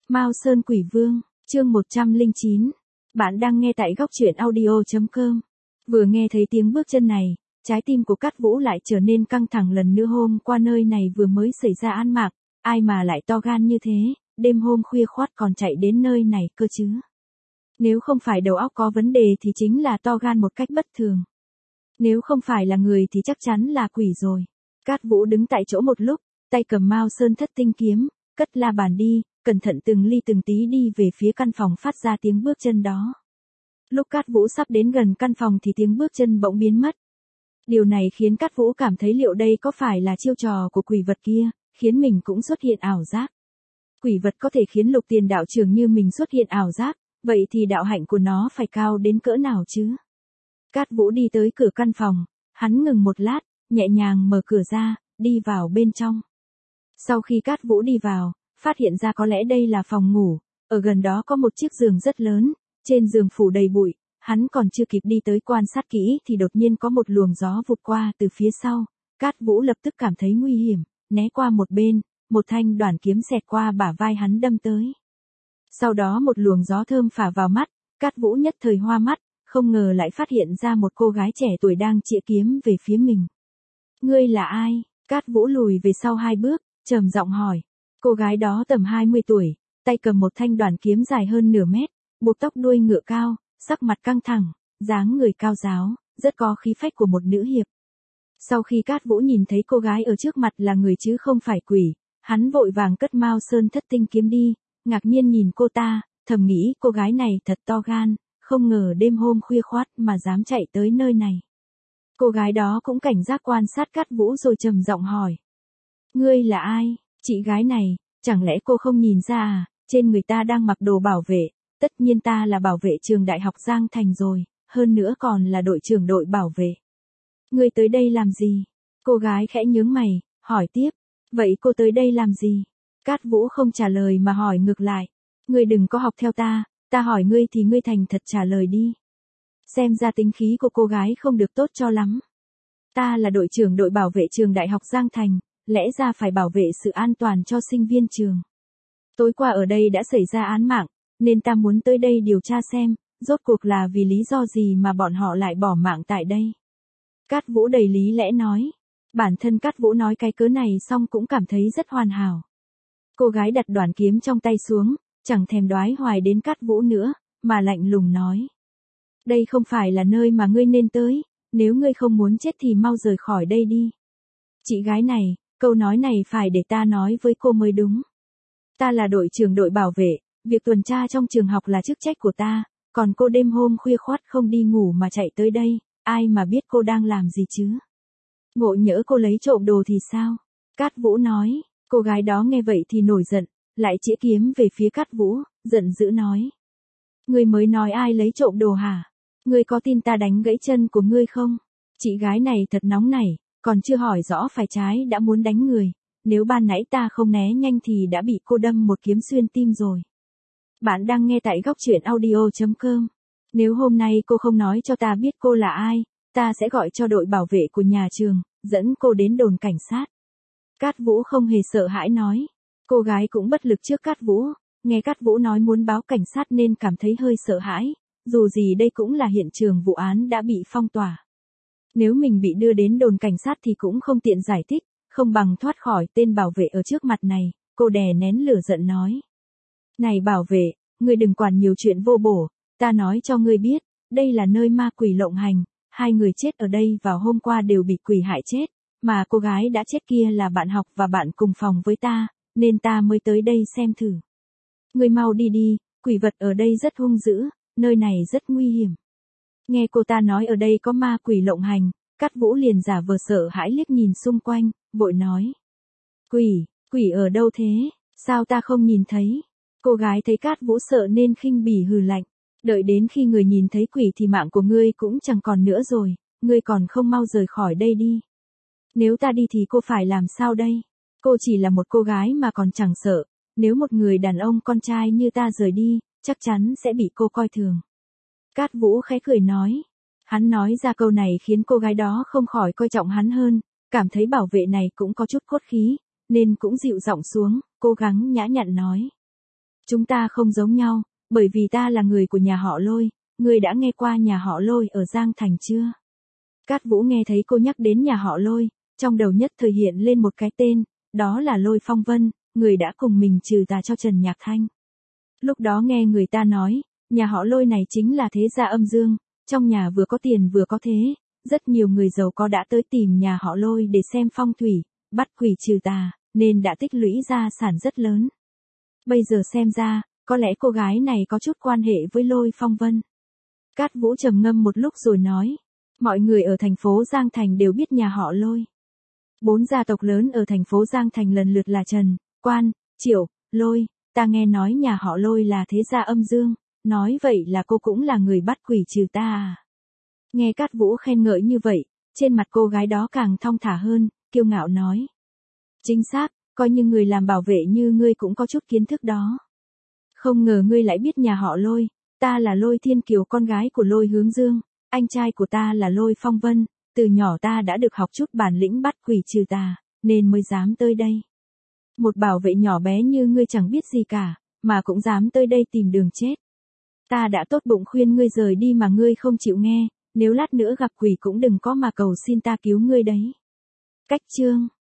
Mao Sơn Quỷ Vương, chương 109. Bạn đang nghe tại góc truyện audio.com. Vừa nghe thấy tiếng bước chân này, trái tim của Cát Vũ lại trở nên căng thẳng lần nữa. Hôm qua nơi này vừa mới xảy ra án mạng, ai mà lại to gan như thế, đêm hôm khuya khoắt còn chạy đến nơi này cơ chứ. Nếu không phải đầu óc có vấn đề thì chính là to gan một cách bất thường. Nếu không phải là người thì chắc chắn là quỷ rồi. Cát Vũ đứng tại chỗ một lúc, tay cầm Mao Sơn Thất Tinh kiếm, cất la bàn đi, cẩn thận từng ly từng tí đi về phía căn phòng phát ra tiếng bước chân đó. Lúc Cát Vũ sắp đến gần căn phòng thì tiếng bước chân bỗng biến mất. Điều này khiến Cát Vũ cảm thấy liệu đây có phải là chiêu trò của quỷ vật kia, khiến mình cũng xuất hiện ảo giác. Quỷ vật có thể khiến Lục Tiền đạo trưởng như mình xuất hiện ảo giác, vậy thì đạo hạnh của nó phải cao đến cỡ nào chứ? Cát Vũ đi tới cửa căn phòng, hắn ngừng một lát, nhẹ nhàng mở cửa ra, đi vào bên trong. Sau khi Cát Vũ đi vào, phát hiện ra có lẽ đây là phòng ngủ, ở gần đó có một chiếc giường rất lớn, trên giường phủ đầy bụi, hắn còn chưa kịp đi tới quan sát kỹ thì đột nhiên có một luồng gió vụt qua từ phía sau, Cát Vũ lập tức cảm thấy nguy hiểm, né qua một bên, một thanh đoản kiếm xẹt qua bả vai hắn đâm tới. Sau đó một luồng gió thơm phả vào mắt, Cát Vũ nhất thời hoa mắt, không ngờ lại phát hiện ra một cô gái trẻ tuổi đang chĩa kiếm về phía mình. Ngươi là ai? Cát Vũ lùi về sau 2 bước, trầm giọng hỏi. Cô gái đó tầm 20 tuổi, tay cầm một thanh đoản kiếm dài hơn nửa mét, buộc tóc đuôi ngựa cao, sắc mặt căng thẳng, dáng người cao ráo, rất có khí phách của một nữ hiệp. Sau khi Cát Vũ nhìn thấy cô gái ở trước mặt là người chứ không phải quỷ, hắn vội vàng cất Mao Sơn Thất Tinh kiếm đi, ngạc nhiên nhìn cô ta, thầm nghĩ cô gái này thật to gan, không ngờ đêm hôm khuya khoắt mà dám chạy tới nơi này. Cô gái đó cũng cảnh giác quan sát Cát Vũ rồi trầm giọng hỏi. Ngươi là ai? Chị gái này, chẳng lẽ cô không nhìn ra à, trên người ta đang mặc đồ bảo vệ, tất nhiên ta là bảo vệ trường đại học Giang Thành rồi, hơn nữa còn là đội trưởng đội bảo vệ. Ngươi tới đây làm gì? Cô gái khẽ nhướng mày, hỏi tiếp, vậy cô tới đây làm gì? Cát Vũ không trả lời mà hỏi ngược lại, ngươi đừng có học theo ta hỏi ngươi thì ngươi thành thật trả lời đi. Xem ra tính khí của cô gái không được tốt cho lắm. Ta là đội trưởng đội bảo vệ trường đại học Giang Thành, lẽ ra phải bảo vệ sự an toàn cho sinh viên trường. Tối qua ở đây đã xảy ra án mạng, nên ta muốn tới đây điều tra xem, rốt cuộc là vì lý do gì mà bọn họ lại bỏ mạng tại đây. Cát Vũ đầy lý lẽ nói. Bản thân Cát Vũ nói cái cớ này xong cũng cảm thấy rất hoàn hảo. Cô gái đặt đoản kiếm trong tay xuống, chẳng thèm đoái hoài đến Cát Vũ nữa, mà lạnh lùng nói. Đây không phải là nơi mà ngươi nên tới, nếu ngươi không muốn chết thì mau rời khỏi đây đi. Chị gái này, câu nói này phải để ta nói với cô mới đúng. Ta là đội trưởng đội bảo vệ, việc tuần tra trong trường học là chức trách của ta, còn cô đêm hôm khuya khoắt không đi ngủ mà chạy tới đây, ai mà biết cô đang làm gì chứ? Ngộ nhỡ cô lấy trộm đồ thì sao? Cát Vũ nói, cô gái đó nghe vậy thì nổi giận, lại chĩa kiếm về phía Cát Vũ, giận dữ nói. Ngươi mới nói ai lấy trộm đồ hả? Ngươi có tin ta đánh gãy chân của ngươi không? Chị gái này thật nóng nảy, còn chưa hỏi rõ phải trái đã muốn đánh người, nếu ban nãy ta không né nhanh thì đã bị cô đâm một kiếm xuyên tim rồi. Bạn đang nghe tại góc truyện audio.com. Nếu hôm nay cô không nói cho ta biết cô là ai, ta sẽ gọi cho đội bảo vệ của nhà trường, dẫn cô đến đồn cảnh sát. Cát Vũ không hề sợ hãi nói. Cô gái cũng bất lực trước Cát Vũ, nghe Cát Vũ nói muốn báo cảnh sát nên cảm thấy hơi sợ hãi, dù gì đây cũng là hiện trường vụ án đã bị phong tỏa. Nếu mình bị đưa đến đồn cảnh sát thì cũng không tiện giải thích, không bằng thoát khỏi tên bảo vệ ở trước mặt này, cô đè nén lửa giận nói. Này bảo vệ, ngươi đừng quản nhiều chuyện vô bổ, ta nói cho ngươi biết, đây là nơi ma quỷ lộng hành, 2 người chết ở đây vào hôm qua đều bị quỷ hại chết, mà cô gái đã chết kia là bạn học và bạn cùng phòng với ta, nên ta mới tới đây xem thử. Ngươi mau đi đi, quỷ vật ở đây rất hung dữ, nơi này rất nguy hiểm. Nghe cô ta nói ở đây có ma quỷ lộng hành, Cát Vũ liền giả vờ sợ hãi liếc nhìn xung quanh, vội nói. Quỷ ở đâu thế, sao ta không nhìn thấy? Cô gái thấy Cát Vũ sợ nên khinh bỉ hừ lạnh. Đợi đến khi người nhìn thấy quỷ thì mạng của ngươi cũng chẳng còn nữa rồi, ngươi còn không mau rời khỏi đây đi. Nếu ta đi thì cô phải làm sao đây? Cô chỉ là một cô gái mà còn chẳng sợ, nếu một người đàn ông con trai như ta rời đi, chắc chắn sẽ bị cô coi thường. Cát Vũ khẽ cười nói. Hắn nói ra câu này khiến cô gái đó không khỏi coi trọng hắn hơn, cảm thấy bảo vệ này cũng có chút cốt khí, nên cũng dịu giọng xuống, cố gắng nhã nhặn nói. Chúng ta không giống nhau, bởi vì ta là người của nhà họ Lôi, ngươi đã nghe qua nhà họ Lôi ở Giang Thành chưa? Cát Vũ nghe thấy cô nhắc đến nhà họ Lôi, trong đầu nhất thời hiện lên một cái tên, đó là Lôi Phong Vân, người đã cùng mình trừ tà cho Trần Nhạc Thanh. Lúc đó nghe người ta nói, nhà họ Lôi này chính là thế gia âm dương, trong nhà vừa có tiền vừa có thế, rất nhiều người giàu có đã tới tìm nhà họ Lôi để xem phong thủy, bắt quỷ trừ tà, nên đã tích lũy gia sản rất lớn. Bây giờ xem ra, có lẽ cô gái này có chút quan hệ với Lôi Phong Vân. Cát Vũ trầm ngâm một lúc rồi nói, mọi người ở thành phố Giang Thành đều biết nhà họ Lôi. 4 gia tộc lớn ở thành phố Giang Thành lần lượt là Trần, Quan, Triệu, Lôi, ta nghe nói nhà họ Lôi là thế gia âm dương, nói vậy là cô cũng là người bắt quỷ trừ ta à? Nghe Cát Vũ khen ngợi như vậy, trên mặt cô gái đó càng thong thả hơn, kiêu ngạo nói. Chính xác, coi như người làm bảo vệ như ngươi cũng có chút kiến thức đó. Không ngờ ngươi lại biết nhà họ Lôi, ta là Lôi Thiên Kiều con gái của Lôi Hướng Dương, anh trai của ta là Lôi Phong Vân, từ nhỏ ta đã được học chút bản lĩnh bắt quỷ trừ tà, nên mới dám tới đây. Một bảo vệ nhỏ bé như ngươi chẳng biết gì cả, mà cũng dám tới đây tìm đường chết. Ta đã tốt bụng khuyên ngươi rời đi mà ngươi không chịu nghe, nếu lát nữa gặp quỷ cũng đừng có mà cầu xin ta cứu ngươi đấy. Cách chương